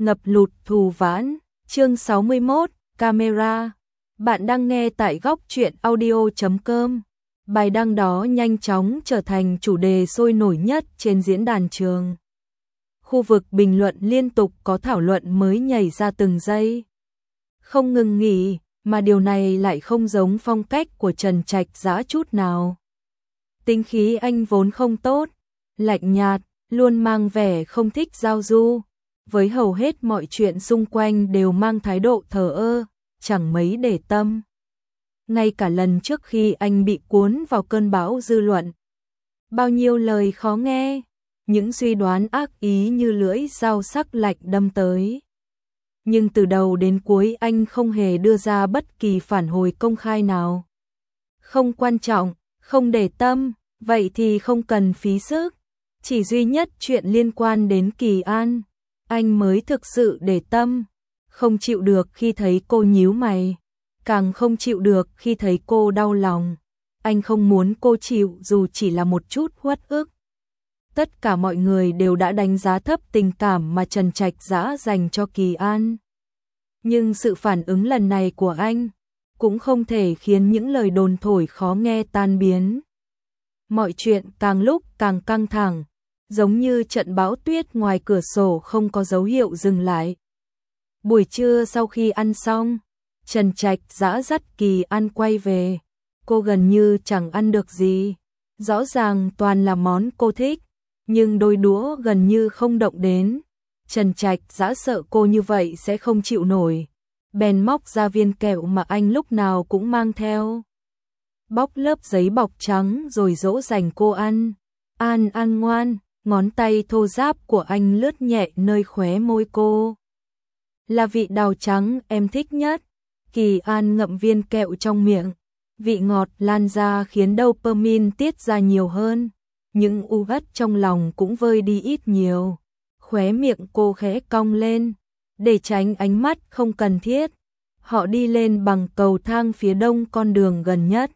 ngập lụt thù vãn, chương 61, camera. Bạn đang nghe tại góc truyện audio.com. Bài đăng đó nhanh chóng trở thành chủ đề sôi nổi nhất trên diễn đàn trường. Khu vực bình luận liên tục có thảo luận mới nhảy ra từng giây. Không ngừng nghỉ, mà điều này lại không giống phong cách của Trần Trạch Dã chút nào. Tính khí anh vốn không tốt, lạnh nhạt, luôn mang vẻ không thích giao du. Với hầu hết mọi chuyện xung quanh đều mang thái độ thờ ơ, chẳng mấy để tâm. Ngay cả lần trước khi anh bị cuốn vào cơn bão dư luận. Bao nhiêu lời khó nghe, những suy đoán ác ý như lưỡi dao sắc lạnh đâm tới. Nhưng từ đầu đến cuối anh không hề đưa ra bất kỳ phản hồi công khai nào. Không quan trọng, không để tâm, vậy thì không cần phí sức. Chỉ duy nhất chuyện liên quan đến Kỳ An, anh mới thực sự để tâm. Không chịu được khi thấy cô nhíu mày, càng không chịu được khi thấy cô đau lòng. Anh không muốn cô chịu dù chỉ là một chút uất ức. Tất cả mọi người đều đã đánh giá thấp tình cảm mà Trần Trạch Dã dành cho Kỳ An. Nhưng sự phản ứng lần này của anh cũng không thể khiến những lời đồn thổi khó nghe tan biến. Mọi chuyện càng lúc càng căng thẳng, giống như trận bão tuyết ngoài cửa sổ không có dấu hiệu dừng lại. Buổi trưa sau khi ăn xong, Trần Trạch Dã dắt Kỳ An quay về. Cô gần như chẳng ăn được gì. Rõ ràng toàn là món cô thích, nhưng đôi đũa gần như không động đến. Trần Trạch Dã sợ cô như vậy sẽ không chịu nổi, bèn móc ra viên kẹo mà anh lúc nào cũng mang theo. Bóc lớp giấy bọc trắng rồi dỗ dành cô ăn. An ăn ngoan, ngón tay thô ráp của anh lướt nhẹ nơi khóe môi cô. Là vị đào trắng em thích nhất. Kỳ An ngậm viên kẹo trong miệng. Vị ngọt lan ra khiến dopamine tiết ra nhiều hơn. Những u uất trong lòng cũng vơi đi ít nhiều. Khóe miệng cô khẽ cong lên, để tránh ánh mắt không cần thiết. Họ đi lên bằng cầu thang phía đông con đường gần nhất.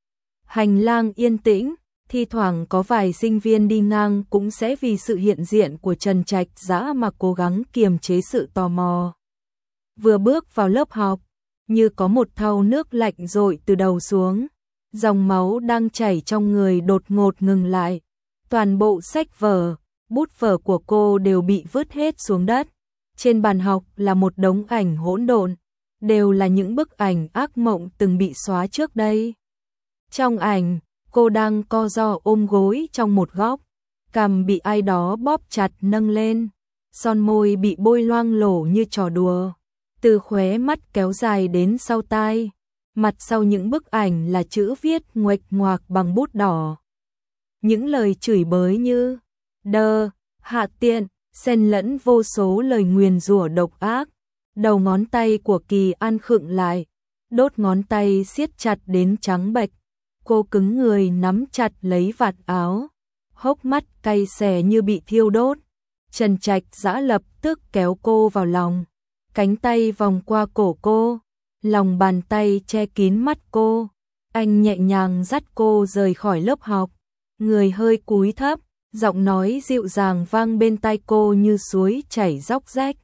Hành lang yên tĩnh, thi thoảng có vài sinh viên đi ngang cũng sẽ vì sự hiện diện của Trần Trạch Dã mà cố gắng kiềm chế sự tò mò. Vừa bước vào lớp học, như có một thau nước lạnh dội từ đầu xuống. Dòng máu đang chảy trong người đột ngột ngừng lại. Toàn bộ sách vở, bút vở của cô đều bị vứt hết xuống đất. Trên bàn học là một đống ảnh hỗn độn, đều là những bức ảnh ác mộng từng bị xóa trước đây. Trong ảnh, cô đang co ro ôm gối trong một góc, cằm bị ai đó bóp chặt nâng lên, son môi bị bôi loang lổ như trò đùa, từ khóe mắt kéo dài đến sau tai. Mặt sau những bức ảnh là chữ viết nguệch ngoạc bằng bút đỏ. Những lời chửi bới như đơ, hạ tiện, xen lẫn vô số lời nguyền rủa độc ác. Đầu ngón tay của Kỳ An khựng lại, đốt ngón tay siết chặt đến trắng bệch. Cô cứng người nắm chặt lấy vạt áo, hốc mắt cay xè như bị thiêu đốt. Trần Trạch Dã lập tức kéo cô vào lòng, cánh tay vòng qua cổ cô, lòng bàn tay che kín mắt cô. Anh nhẹ nhàng dắt cô rời khỏi lớp học, người hơi cúi thấp, giọng nói dịu dàng vang bên tai cô như suối chảy róc rách.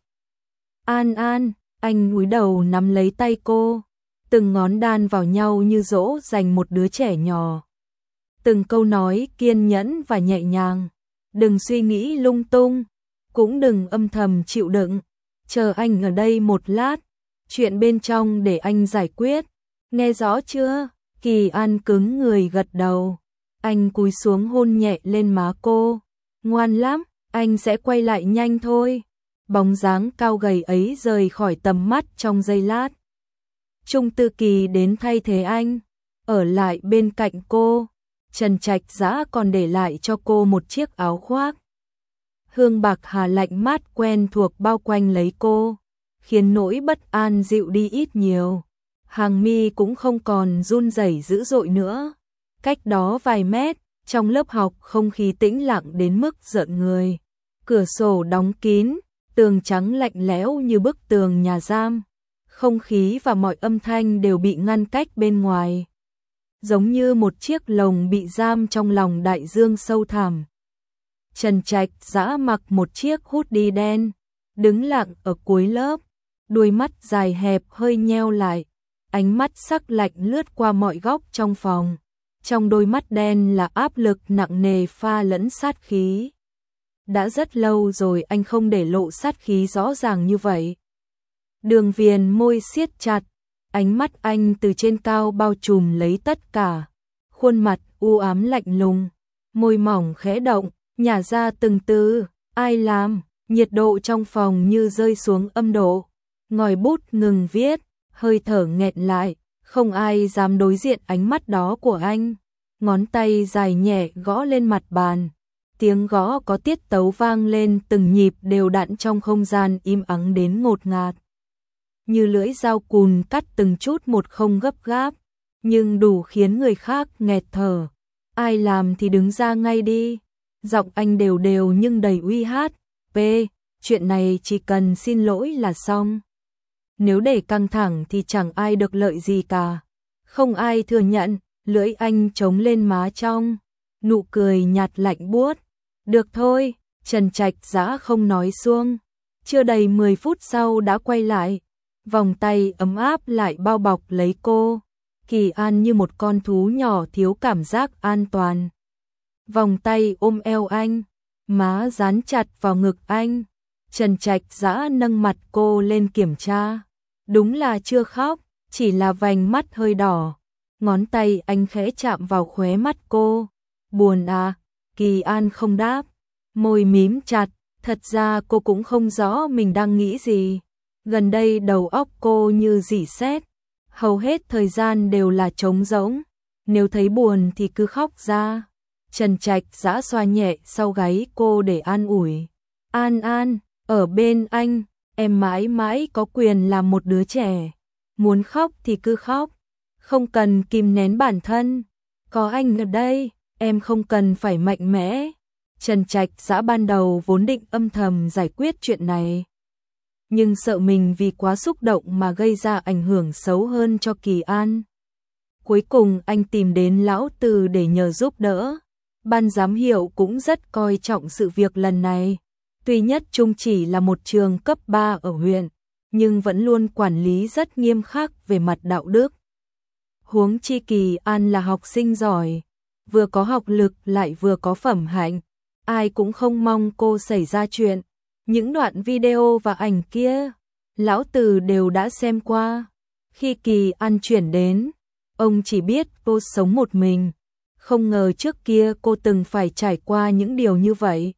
An An, anh cúi đầu nắm lấy tay cô, từng ngón đan vào nhau như dỗ dành một đứa trẻ nhỏ. Từng câu nói kiên nhẫn và nhẹ nhàng, đừng suy nghĩ lung tung, cũng đừng âm thầm chịu đựng, chờ anh ở đây một lát, chuyện bên trong để anh giải quyết, nghe rõ chưa? Kỳ An cứng người gật đầu, anh cúi xuống hôn nhẹ lên má cô, ngoan lắm, anh sẽ quay lại nhanh thôi. Bóng dáng cao gầy ấy rời khỏi tầm mắt trong giây lát. Trung Tư Kỳ đến thay thế anh, ở lại bên cạnh cô. Trần Trạch Dã còn để lại cho cô một chiếc áo khoác. Hương bạc hà lạnh mát quen thuộc bao quanh lấy cô, khiến nỗi bất an dịu đi ít nhiều. Hàng mi cũng không còn run rẩy dữ dội nữa. Cách đó vài mét, trong lớp học không khí tĩnh lặng đến mức rợn người. Cửa sổ đóng kín, tường trắng lạnh lẽo như bức tường nhà giam. Không khí và mọi âm thanh đều bị ngăn cách bên ngoài. Giống như một chiếc lồng bị giam trong lòng đại dương sâu thẳm. Trần Trạch Dã mặc một chiếc hoodie đen, đứng lặng ở cuối lớp, đôi mắt dài hẹp hơi nheo lại, ánh mắt sắc lạnh lướt qua mọi góc trong phòng. Trong đôi mắt đen là áp lực nặng nề pha lẫn sát khí. Đã rất lâu rồi anh không để lộ sát khí rõ ràng như vậy. Đường viền môi siết chặt, ánh mắt anh từ trên cao bao trùm lấy tất cả. Khuôn mặt u ám lạnh lùng, môi mỏng khẽ động, nhả ra từng từ, ai làm, nhiệt độ trong phòng như rơi xuống âm độ. Ngòi bút ngừng viết, hơi thở nghẹn lại, không ai dám đối diện ánh mắt đó của anh. Ngón tay dài nhẹ gõ lên mặt bàn, tiếng gõ có tiết tấu vang lên từng nhịp đều đặn trong không gian im ắng đến ngột ngạt. Như lưỡi dao cùn cắt từng chút một không gấp gáp, nhưng đủ khiến người khác nghẹt thở. Ai làm thì đứng ra ngay đi. Giọng anh đều đều nhưng đầy uy hát. Chuyện này chỉ cần xin lỗi là xong. Nếu để căng thẳng thì chẳng ai được lợi gì cả. Không ai thừa nhận, lưỡi anh chống lên má trong. Nụ cười nhạt lạnh buốt. Được thôi, Trần Trạch Dã không nói xuông. Chưa đầy 10 phút sau đã quay lại. Vòng tay ấm áp lại bao bọc lấy cô. Kỳ An như một con thú nhỏ thiếu cảm giác an toàn. Vòng tay ôm eo anh, má dán chặt vào ngực anh. Trần Trạch Dã nâng mặt cô lên kiểm tra. Đúng là chưa khóc, chỉ là vành mắt hơi đỏ. Ngón tay anh khẽ chạm vào khóe mắt cô. Buồn à? Kỳ An không đáp. Môi mím chặt, thật ra cô cũng không rõ mình đang nghĩ gì. Gần đây đầu óc cô như rỉ sét, hầu hết thời gian đều là trống rỗng. Nếu thấy buồn thì cứ khóc ra. Trần Trạch Dã xoa nhẹ sau gáy cô để an ủi. An, ở bên anh, em mãi mãi có quyền làm một đứa trẻ. Muốn khóc thì cứ khóc, không cần kìm nén bản thân. Có anh ở đây, em không cần phải mạnh mẽ. Trần Trạch Dã ban đầu vốn định âm thầm giải quyết chuyện này, nhưng sợ mình vì quá xúc động mà gây ra ảnh hưởng xấu hơn cho Kỳ An. Cuối cùng anh tìm đến Lão Từ để nhờ giúp đỡ. Ban giám hiệu cũng rất coi trọng sự việc lần này. Tuy Nhất Trung chỉ là một trường cấp 3 ở huyện, nhưng vẫn luôn quản lý rất nghiêm khắc về mặt đạo đức. Huống chi Kỳ An là học sinh giỏi, vừa có học lực lại vừa có phẩm hạnh. Ai cũng không mong cô xảy ra chuyện. Những đoạn video và ảnh kia, Lão Từ đều đã xem qua. Khi Kỳ An chuyển đến, ông chỉ biết cô sống một mình. Không ngờ trước kia cô từng phải trải qua những điều như vậy.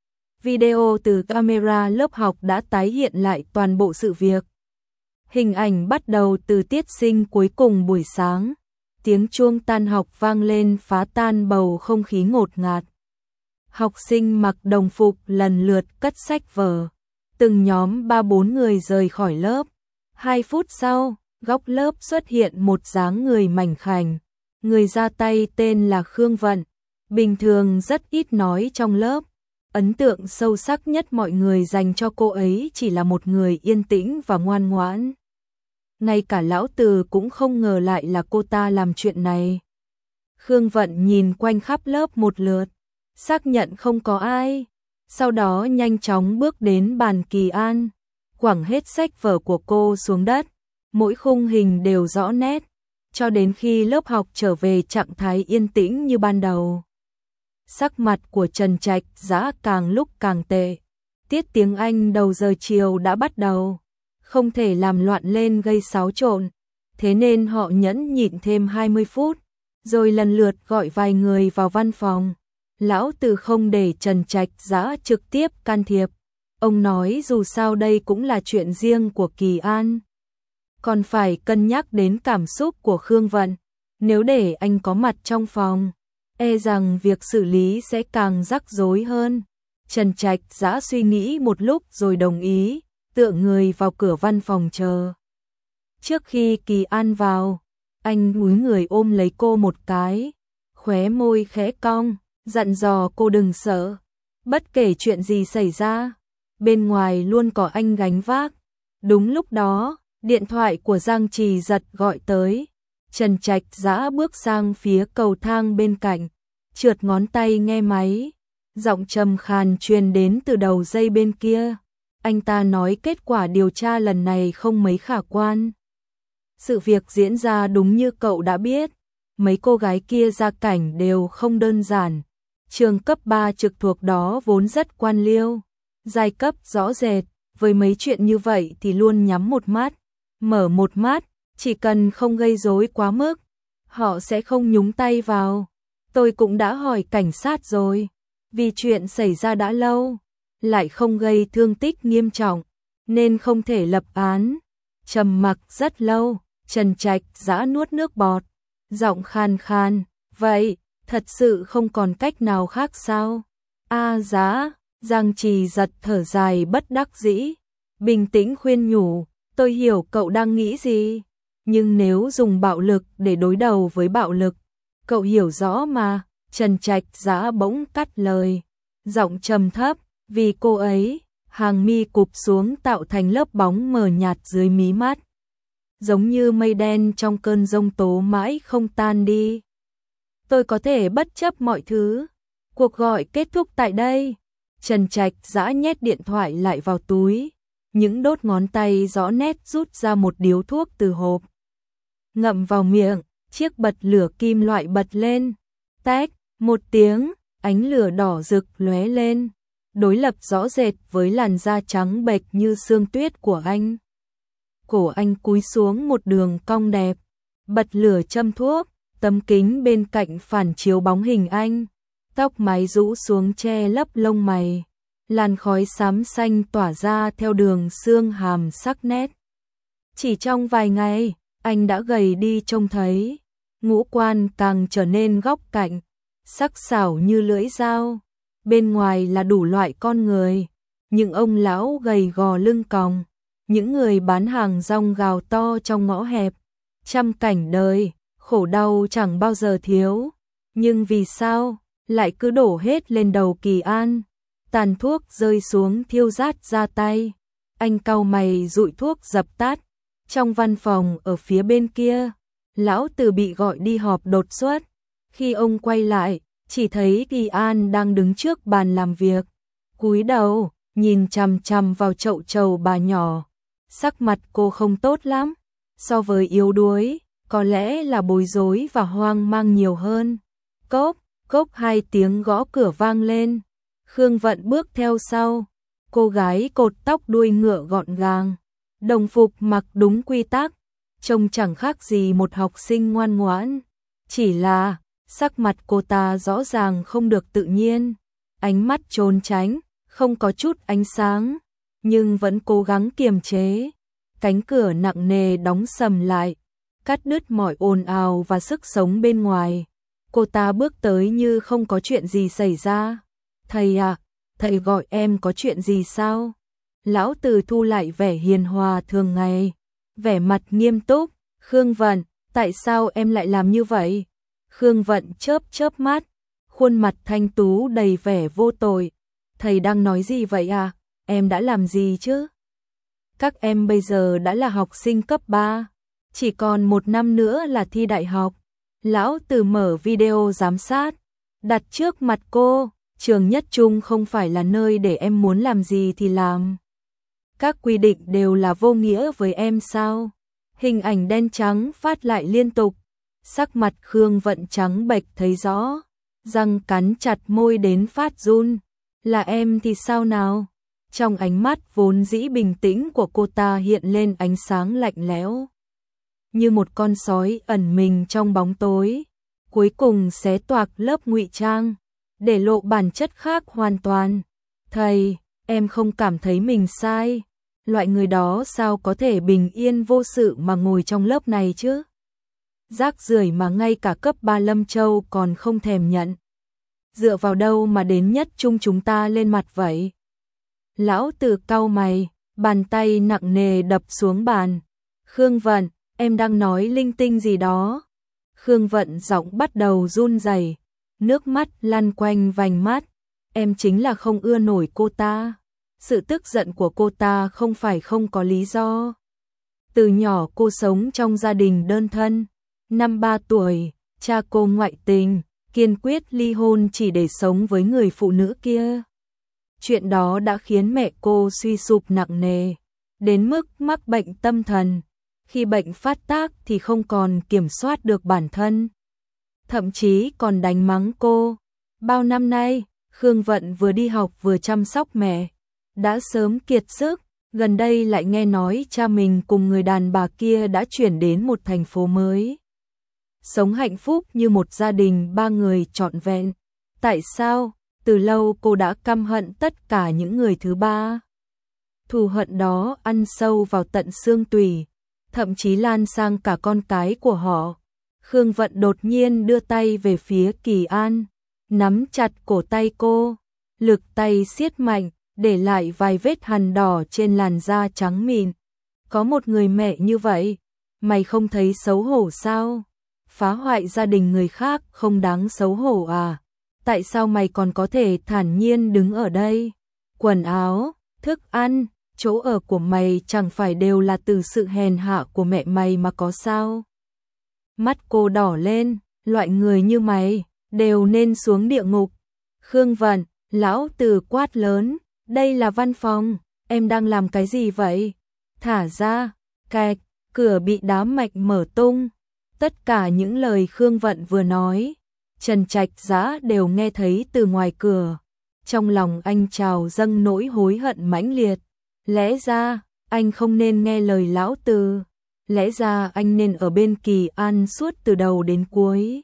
Video từ camera lớp học đã tái hiện lại toàn bộ sự việc. Hình ảnh bắt đầu từ tiết sinh cuối cùng buổi sáng. Tiếng chuông tan học vang lên phá tan bầu không khí ngột ngạt. Học sinh mặc đồng phục lần lượt cất sách vở. Từng nhóm 3-4 người rời khỏi lớp. 2 phút sau, góc lớp xuất hiện một dáng người mảnh khảnh. Người ra tay tên là Khương Vận. Bình thường rất ít nói trong lớp. Ấn tượng sâu sắc nhất mọi người dành cho cô ấy chỉ là một người yên tĩnh và ngoan ngoãn. Ngay cả Lão Từ cũng không ngờ lại là cô ta làm chuyện này. Khương Vận nhìn quanh khắp lớp một lượt, xác nhận không có ai. Sau đó nhanh chóng bước đến bàn Kỳ An, quẳng hết sách vở của cô xuống đất. Mỗi khung hình đều rõ nét, cho đến khi lớp học trở về trạng thái yên tĩnh như ban đầu. Sắc mặt của Trần Trạch Dã càng lúc càng tệ. Tiết tiếng Anh đầu giờ chiều đã bắt đầu, không thể làm loạn lên gây xáo trộn, thế nên họ nhẫn nhịn thêm 20 phút, rồi lần lượt gọi vài người vào văn phòng. Lão Từ không để Trần Trạch Dã trực tiếp can thiệp. Ông nói dù sao đây cũng là chuyện riêng của Kỳ An, còn phải cân nhắc đến cảm xúc của Khương Vận. Nếu để anh có mặt trong phòng, e rằng việc xử lý sẽ càng rắc rối hơn. Trần Trạch Dã suy nghĩ một lúc rồi đồng ý, tựa người vào cửa văn phòng chờ. Trước khi Kỳ An vào, anh cúi người ôm lấy cô một cái, khóe môi khẽ cong, dặn dò cô đừng sợ. Bất kể chuyện gì xảy ra, bên ngoài luôn có anh gánh vác. Đúng lúc đó, điện thoại của Giang Trì Giật gọi tới. Trần Trạch Dã bước sang phía cầu thang bên cạnh, trượt ngón tay nghe máy. Giọng trầm khàn truyền đến từ đầu dây bên kia. Anh ta nói kết quả điều tra lần này không mấy khả quan. Sự việc diễn ra đúng như cậu đã biết, mấy cô gái kia gia cảnh đều không đơn giản. Trường cấp 3 trực thuộc đó vốn rất quan liêu, giai cấp rõ rệt, với mấy chuyện như vậy thì luôn nhắm một mắt, mở một mắt, chỉ cần không gây rối quá mức, họ sẽ không nhúng tay vào. Tôi cũng đã hỏi cảnh sát rồi, vì chuyện xảy ra đã lâu, lại không gây thương tích nghiêm trọng, nên không thể lập án. Trầm mặc rất lâu, Trần Trạch giã nuốt nước bọt, giọng khan khan, vậy, thật sự không còn cách nào khác sao? Giã, Giang Trì giật thở dài bất đắc dĩ, bình tĩnh khuyên nhủ, tôi hiểu cậu đang nghĩ gì, nhưng nếu dùng bạo lực để đối đầu với bạo lực, cậu hiểu rõ mà. Trần Trạch giã bỗng cắt lời, giọng trầm thấp, vì cô ấy, hàng mi cụp xuống tạo thành lớp bóng mờ nhạt dưới mí mắt, giống như mây đen trong cơn giông tố mãi không tan đi. Tôi có thể bất chấp mọi thứ. Cuộc gọi kết thúc tại đây. Trần Trạch giã nhét điện thoại lại vào túi, những đốt ngón tay rõ nét rút ra một điếu thuốc từ hộp, ngậm vào miệng, chiếc bật lửa kim loại bật lên, tách, một tiếng, ánh lửa đỏ rực lóe lên, đối lập rõ rệt với làn da trắng bệch như sương tuyết của anh. Cổ anh cúi xuống một đường cong đẹp, bật lửa châm thuốc, tấm kính bên cạnh phản chiếu bóng hình anh, tóc mái rũ xuống che lấp lông mày, làn khói xám xanh tỏa ra theo đường xương hàm sắc nét. Chỉ trong vài ngày, anh đã gầy đi trông thấy, ngũ quan càng trở nên góc cạnh, sắc sảo như lưỡi dao, bên ngoài là đủ loại con người, những ông lão gầy gò lưng còng, những người bán hàng rong gào to trong ngõ hẹp, trăm cảnh đời, khổ đau chẳng bao giờ thiếu, nhưng vì sao lại cứ đổ hết lên đầu Kỳ An? Tàn thuốc rơi xuống thiêu rát ra tay, anh cau mày dụi thuốc dập tắt. Trong văn phòng ở phía bên kia, lão Từ bị gọi đi họp đột xuất. Khi ông quay lại, chỉ thấy Kỳ An đang đứng trước bàn làm việc, cúi đầu, nhìn chằm chằm vào chậu trầu bà nhỏ. Sắc mặt cô không tốt lắm, so với yếu đuối, có lẽ là bối rối và hoang mang nhiều hơn. Cốc, cốc hai tiếng gõ cửa vang lên. Khương Vận bước theo sau, cô gái cột tóc đuôi ngựa gọn gàng, đồng phục mặc đúng quy tắc, trông chẳng khác gì một học sinh ngoan ngoãn. Chỉ là, sắc mặt cô ta rõ ràng không được tự nhiên, ánh mắt trốn tránh, không có chút ánh sáng, nhưng vẫn cố gắng kiềm chế. Cánh cửa nặng nề đóng sầm lại, cắt đứt mọi ồn ào và sức sống bên ngoài. Cô ta bước tới như không có chuyện gì xảy ra. Thầy à, thầy gọi em có chuyện gì sao? Lão Từ thu lại vẻ hiền hòa thường ngày, vẻ mặt nghiêm túc. Khương Vận, tại sao em lại làm như vậy? Khương Vận chớp chớp mắt, khuôn mặt thanh tú đầy vẻ vô tội. Thầy đang nói gì vậy à? Em đã làm gì chứ? Các em bây giờ đã là học sinh cấp 3, chỉ còn 1 năm nữa là thi đại học. Lão Từ mở video giám sát, đặt trước mặt cô. Trường Nhất Trung không phải là nơi để em muốn làm gì thì làm. Các quy định đều là vô nghĩa với em sao? Hình ảnh đen trắng phát lại liên tục. Sắc mặt Khương Vận trắng bệch thấy rõ, răng cắn chặt môi đến phát run. Là em thì sao nào? Trong ánh mắt vốn dĩ bình tĩnh của cô ta hiện lên ánh sáng lạnh lẽo, như một con sói ẩn mình trong bóng tối, cuối cùng xé toạc lớp ngụy trang, để lộ bản chất khác hoàn toàn. Thầy, em không cảm thấy mình sai. Loại người đó sao có thể bình yên vô sự mà ngồi trong lớp này chứ? Rác rưởi mà ngay cả cấp 3 Lâm Châu còn không thèm nhận. Dựa vào đâu mà đến Nhất Trung chúng ta lên mặt vậy? Lão Từ cau mày, bàn tay nặng nề đập xuống bàn. Khương Vận, em đang nói linh tinh gì đó? Khương Vận giọng bắt đầu run rẩy, nước mắt lăn quanh vành mắt. Em chính là không ưa nổi cô ta. Sự tức giận của cô ta không phải không có lý do. Từ nhỏ cô sống trong gia đình đơn thân. Năm 3 tuổi, cha cô ngoại tình, kiên quyết ly hôn chỉ để sống với người phụ nữ kia. Chuyện đó đã khiến mẹ cô suy sụp nặng nề, đến mức mắc bệnh tâm thần. Khi bệnh phát tác thì không còn kiểm soát được bản thân, thậm chí còn đánh mắng cô. Bao năm nay, Khương Vận vừa đi học vừa chăm sóc mẹ, đã sớm kiệt sức, gần đây lại nghe nói cha mình cùng người đàn bà kia đã chuyển đến một thành phố mới. Sống hạnh phúc như một gia đình ba người trọn vẹn. Tại sao? Từ lâu cô đã căm hận tất cả những người thứ ba. Thù hận đó ăn sâu vào tận xương tủy, thậm chí lan sang cả con cái của họ. Khương Vận đột nhiên đưa tay về phía Kỳ An, nắm chặt cổ tay cô, lực tay siết mạnh, để lại vài vết hằn đỏ trên làn da trắng mịn. Có một người mẹ như vậy, mày không thấy xấu hổ sao? Phá hoại gia đình người khác không đáng xấu hổ à? Tại sao mày còn có thể thản nhiên đứng ở đây? Quần áo, thức ăn, chỗ ở của mày chẳng phải đều là từ sự hèn hạ của mẹ mày mà có sao? Mắt cô đỏ lên, loại người như mày đều nên xuống địa ngục. Khương Vận, lão tử quát lớn, đây là văn phòng, em đang làm cái gì vậy? Thả ra, cạch, cửa bị đá mạnh mở tung. Tất cả những lời Khương Vận vừa nói, Trần Trạch Dã đều nghe thấy từ ngoài cửa. Trong lòng anh trào dâng nỗi hối hận mãnh liệt. Lẽ ra, anh không nên nghe lời lão tử. Lẽ ra anh nên ở bên Kỳ An suốt từ đầu đến cuối.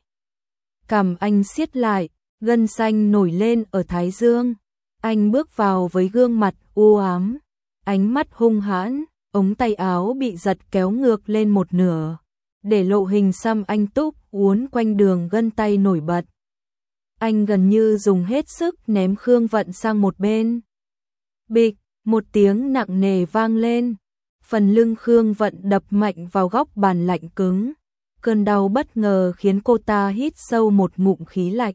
Cằm anh siết lại, gân xanh nổi lên ở thái dương. Anh bước vào với gương mặt u ám, ánh mắt hung hãn, ống tay áo bị giật kéo ngược lên một nửa, để lộ hình xăm anh túc uốn quanh đường gân tay nổi bật. Anh gần như dùng hết sức ném Khương Vận sang một bên. Bịch, một tiếng nặng nề vang lên. Phần lưng Khương Vận đập mạnh vào góc bàn lạnh cứng. Cơn đau bất ngờ khiến cô ta hít sâu một ngụm khí lạnh.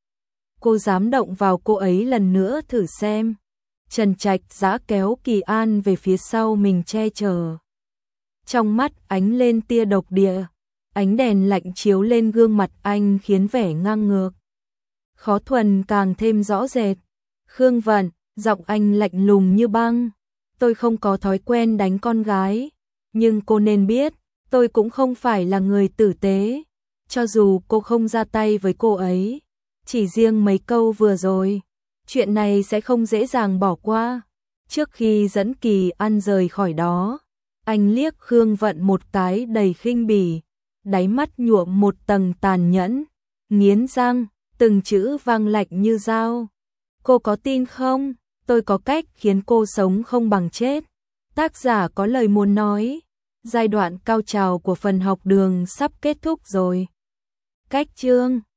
Cô dám động vào cô ấy lần nữa thử xem. Trần Trạch Dã kéo Kỳ An về phía sau mình che chở. Trong mắt ánh lên tia độc địa. Ánh đèn lạnh chiếu lên gương mặt anh khiến vẻ ngang ngược. Khó thuần càng thêm rõ rệt. Khương Vận, giọng anh lạnh lùng như băng. Tôi không có thói quen đánh con gái, nhưng cô nên biết, tôi cũng không phải là người tử tế. Cho dù cô không ra tay với cô ấy, chỉ riêng mấy câu vừa rồi, chuyện này sẽ không dễ dàng bỏ qua. Trước khi dẫn Kỳ An rời khỏi đó, anh liếc Khương Vận một cái đầy khinh bỉ, đáy mắt nhuộm một tầng tàn nhẫn, nghiến răng, từng chữ vang lạnh như dao. Cô có tin không? Tôi có cách khiến cô sống không bằng chết. Tác giả có lời muốn nói. Giai đoạn cao trào của phần học đường sắp kết thúc rồi. Cách chương